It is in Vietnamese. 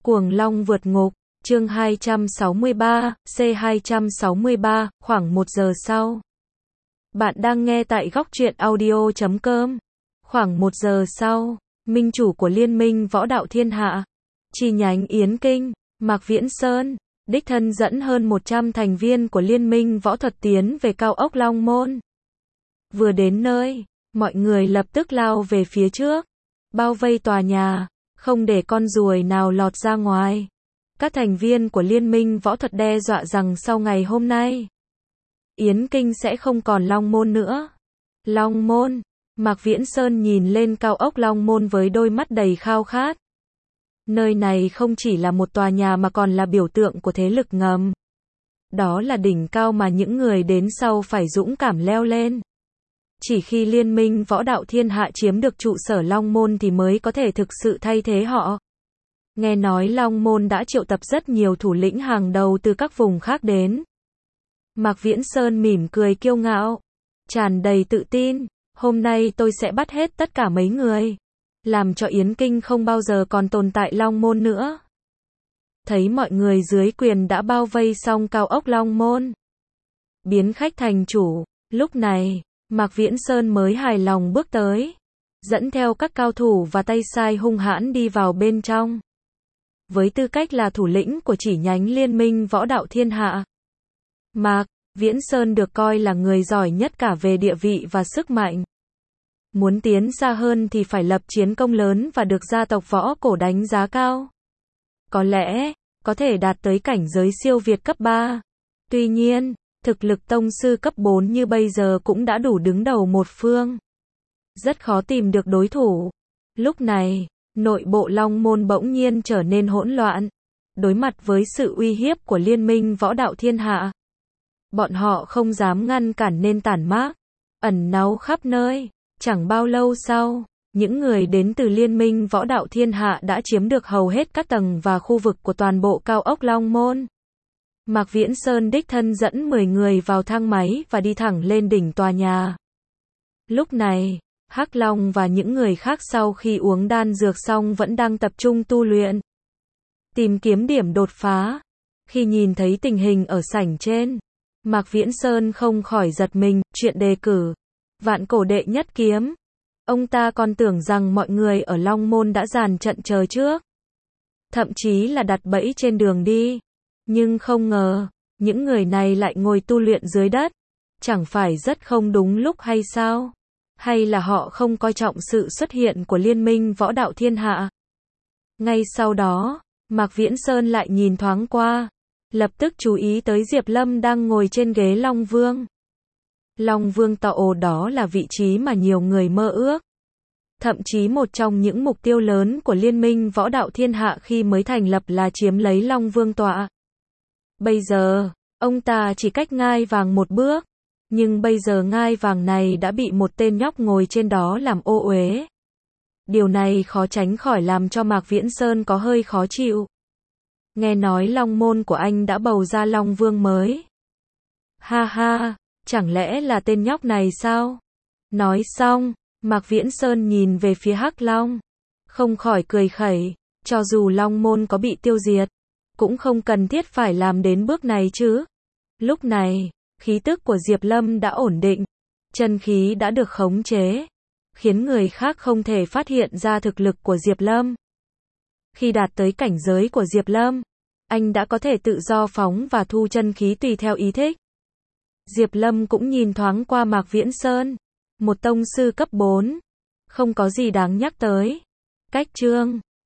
Cuồng Long vượt ngục, chương 263, C263, khoảng 1 giờ sau. Bạn đang nghe tại góc truyện audio.com. Khoảng 1 giờ sau, minh chủ của Liên minh Võ đạo Thiên Hạ, chi nhánh Yến Kinh, Mạc Viễn Sơn, đích thân dẫn hơn 100 thành viên của Liên minh Võ thuật tiến về cao ốc Long Môn. Vừa đến nơi, mọi người lập tức lao về phía trước, bao vây tòa nhà, không để con ruồi nào lọt ra ngoài. Các thành viên của Liên minh Võ thuật đe dọa rằng sau ngày hôm nay, Yến Kinh sẽ không còn Long Môn nữa. Long Môn, Mạc Viễn Sơn nhìn lên cao ốc Long Môn với đôi mắt đầy khao khát. Nơi này không chỉ là một tòa nhà mà còn là biểu tượng của thế lực ngầm. Đó là đỉnh cao mà những người đến sau phải dũng cảm leo lên. Chỉ khi Liên minh Võ đạo Thiên Hạ chiếm được trụ sở Long Môn thì mới có thể thực sự thay thế họ. Nghe nói Long Môn đã triệu tập rất nhiều thủ lĩnh hàng đầu từ các vùng khác đến. Mạc Viễn Sơn mỉm cười kiêu ngạo, tràn đầy tự tin, hôm nay tôi sẽ bắt hết tất cả mấy người, làm cho Yến Kinh không bao giờ còn tồn tại Long Môn nữa. Thấy mọi người dưới quyền đã bao vây xong cao ốc Long Môn, biến khách thành chủ, lúc này, Mạc Viễn Sơn mới hài lòng bước tới, dẫn theo các cao thủ và tay sai hung hãn đi vào bên trong. Với tư cách là thủ lĩnh của chỉ nhánh Liên minh Võ đạo Thiên Hạ, Mạc Viễn Sơn được coi là người giỏi nhất cả về địa vị và sức mạnh. Muốn tiến xa hơn thì phải lập chiến công lớn và được gia tộc Võ Cổ đánh giá cao. Có lẽ, có thể đạt tới cảnh giới siêu việt cấp 3. Tuy nhiên, thực lực tông sư cấp 4 như bây giờ cũng đã đủ đứng đầu một phương. Rất khó tìm được đối thủ. Lúc này, nội bộ Long Môn bỗng nhiên trở nên hỗn loạn. Đối mặt với sự uy hiếp của Liên minh Võ đạo Thiên Hạ, bọn họ không dám ngăn cản nên tản mát, ẩn náu khắp nơi. Chẳng bao lâu sau, những người đến từ Liên minh Võ đạo Thiên Hạ đã chiếm được hầu hết các tầng và khu vực của toàn bộ cao ốc Long Môn. Mạc Viễn Sơn đích thân dẫn 10 người vào thang máy và đi thẳng lên đỉnh tòa nhà. Lúc này, Hắc Long và những người khác sau khi uống đan dược xong vẫn đang tập trung tu luyện, tìm kiếm điểm đột phá. Khi nhìn thấy tình hình ở sảnh trên, Mạc Viễn Sơn không khỏi giật mình, chuyện đề cử Vạn Cổ Đệ Nhất Kiếm. Ông ta còn tưởng rằng mọi người ở Long Môn đã dàn trận chờ trước, thậm chí là đặt bẫy trên đường đi. Nhưng không ngờ, những người này lại ngồi tu luyện dưới đất. Chẳng phải rất không đúng lúc hay sao? Hay là họ không coi trọng sự xuất hiện của Liên minh Võ đạo Thiên Hạ? Ngay sau đó, Mạc Viễn Sơn lại nhìn thoáng qua, lập tức chú ý tới Diệp Lâm đang ngồi trên ghế Long Vương. Long Vương tọa đó là vị trí mà nhiều người mơ ước. Thậm chí một trong những mục tiêu lớn của Liên minh Võ đạo Thiên Hạ khi mới thành lập là chiếm lấy Long Vương tọa. Bây giờ, ông ta chỉ cách ngai vàng một bước. Nhưng bây giờ ngai vàng này đã bị một tên nhóc ngồi trên đó làm ô uế. Điều này khó tránh khỏi làm cho Mạc Viễn Sơn có hơi khó chịu. Nghe nói Long Môn của anh đã bầu ra Long Vương mới. Ha ha, chẳng lẽ là tên nhóc này sao? Nói xong, Mạc Viễn Sơn nhìn về phía Hắc Long, không khỏi cười khẩy, cho dù Long Môn có bị tiêu diệt, cũng không cần thiết phải làm đến bước này chứ. Lúc này, khí tức của Diệp Lâm đã ổn định, chân khí đã được khống chế, khiến người khác không thể phát hiện ra thực lực của Diệp Lâm. Khi đạt tới cảnh giới của Diệp Lâm, anh đã có thể tự do phóng và thu chân khí tùy theo ý thích. Diệp Lâm cũng nhìn thoáng qua Mạc Viễn Sơn, một tông sư cấp 4, không có gì đáng nhắc tới. Cách chương